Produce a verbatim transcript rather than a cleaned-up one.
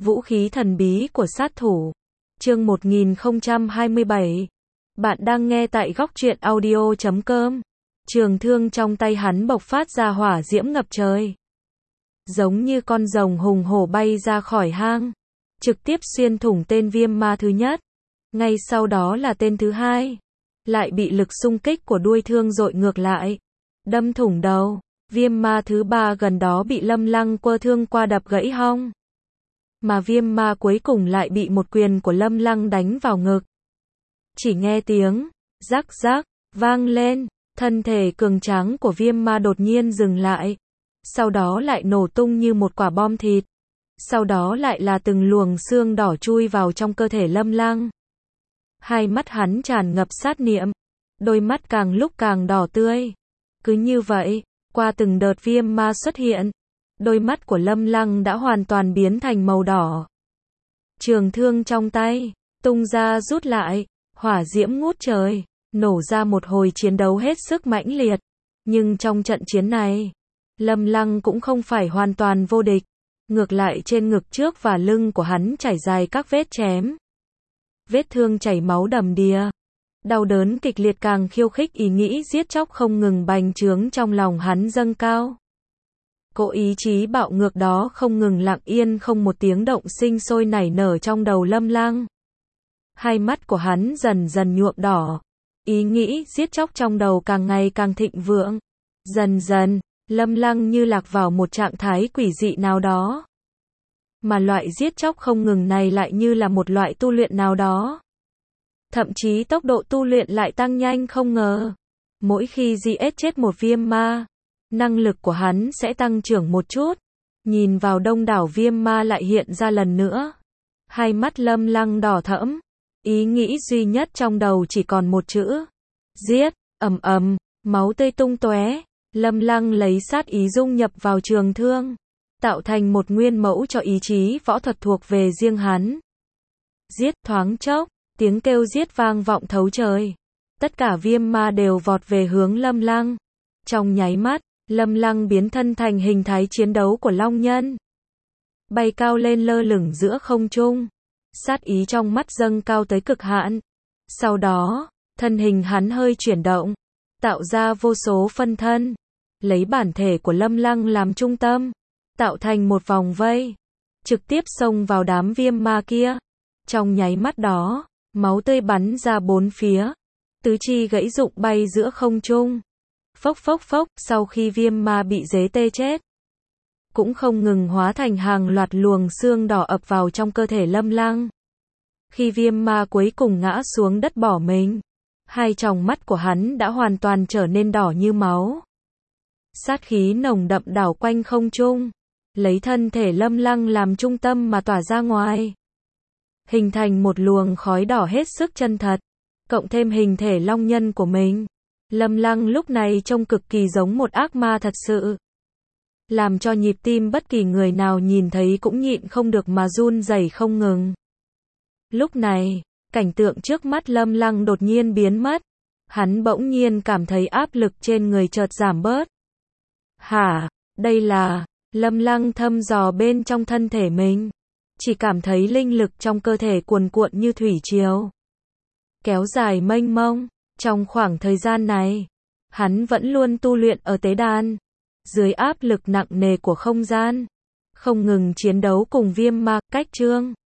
Vũ khí thần bí của sát thủ. Chương một nghìn không trăm hai mươi bảy. Bạn đang nghe tại góc truyện audio chấm com. Trường thương trong tay hắn bộc phát ra hỏa diễm ngập trời. Giống như con rồng hùng hổ bay ra khỏi hang. Trực tiếp xuyên thủng tên viêm ma thứ nhất. Ngay sau đó là tên thứ hai. Lại bị lực xung kích của đuôi thương dội ngược lại. Đâm thủng đầu. Viêm ma thứ ba gần đó bị Lâm Lăng quơ thương qua đập gãy hông. Mà viêm ma cuối cùng lại bị một quyền của Lâm Lăng đánh vào ngực. Chỉ nghe tiếng rắc rắc vang lên, thân thể cường tráng của viêm ma đột nhiên dừng lại. Sau đó lại nổ tung như một quả bom thịt. Sau đó lại là từng luồng xương đỏ chui vào trong cơ thể Lâm Lăng. Hai mắt hắn tràn ngập sát niệm. Đôi mắt càng lúc càng đỏ tươi. Cứ như vậy, qua từng đợt viêm ma xuất hiện, đôi mắt của Lâm Lăng đã hoàn toàn biến thành màu đỏ. Trường thương trong tay, tung ra rút lại, hỏa diễm ngút trời, nổ ra một hồi chiến đấu hết sức mãnh liệt. Nhưng trong trận chiến này, Lâm Lăng cũng không phải hoàn toàn vô địch. Ngược lại trên ngực trước và lưng của hắn trải dài các vết chém. Vết thương chảy máu đầm đìa. Đau đớn kịch liệt càng khiêu khích ý nghĩ giết chóc không ngừng bành trướng trong lòng hắn dâng cao. Cỗ ý chí bạo ngược đó không ngừng lặng yên không một tiếng động sinh sôi nảy nở trong đầu Lâm Lăng. Hai mắt của hắn dần dần nhuộm đỏ. Ý nghĩ giết chóc trong đầu càng ngày càng thịnh vượng. Dần dần, Lâm Lăng như lạc vào một trạng thái quỷ dị nào đó. Mà loại giết chóc không ngừng này lại như là một loại tu luyện nào đó. Thậm chí tốc độ tu luyện lại tăng nhanh không ngờ. Mỗi khi giết chết một viêm ma, năng lực của hắn sẽ tăng trưởng một chút. Nhìn vào đông đảo viêm ma lại hiện ra lần nữa. Hai mắt Lâm Lăng đỏ thẫm. Ý nghĩ duy nhất trong đầu chỉ còn một chữ. Giết, ầm ầm, máu tươi tung tóe. Lâm Lăng lấy sát ý dung nhập vào trường thương. Tạo thành một nguyên mẫu cho ý chí võ thuật thuộc về riêng hắn. Giết thoáng chốc. Tiếng kêu giết vang vọng thấu trời. Tất cả viêm ma đều vọt về hướng Lâm Lăng. Trong nháy mắt, Lâm Lăng biến thân thành hình thái chiến đấu của long nhân. Bay cao lên lơ lửng giữa không trung. Sát ý trong mắt dâng cao tới cực hạn. Sau đó, thân hình hắn hơi chuyển động. Tạo ra vô số phân thân. Lấy bản thể của Lâm Lăng làm trung tâm. Tạo thành một vòng vây. Trực tiếp xông vào đám viêm ma kia. Trong nháy mắt đó, máu tươi bắn ra bốn phía. Tứ chi gãy rụng bay giữa không trung. Phốc phốc phốc, sau khi viêm ma bị dế tê chết. Cũng không ngừng hóa thành hàng loạt luồng xương đỏ ập vào trong cơ thể Lâm Lăng. Khi viêm ma cuối cùng ngã xuống đất bỏ mình. Hai tròng mắt của hắn đã hoàn toàn trở nên đỏ như máu. Sát khí nồng đậm đảo quanh không trung. Lấy thân thể Lâm Lăng làm trung tâm mà tỏa ra ngoài. Hình thành một luồng khói đỏ hết sức chân thật. Cộng thêm hình thể long nhân của mình. Lâm Lăng lúc này trông cực kỳ giống một ác ma thật sự. Làm cho nhịp tim bất kỳ người nào nhìn thấy cũng nhịn không được mà run rẩy không ngừng. Lúc này, cảnh tượng trước mắt Lâm Lăng đột nhiên biến mất. Hắn bỗng nhiên cảm thấy áp lực trên người chợt giảm bớt. Hả, đây là... Lâm Lăng thăm dò bên trong thân thể mình. Chỉ cảm thấy linh lực trong cơ thể cuồn cuộn như thủy triều. Kéo dài mênh mông. Trong khoảng thời gian này, hắn vẫn luôn tu luyện ở tế đàn. Dưới áp lực nặng nề của không gian. Không ngừng chiến đấu cùng viêm ma, cách trương.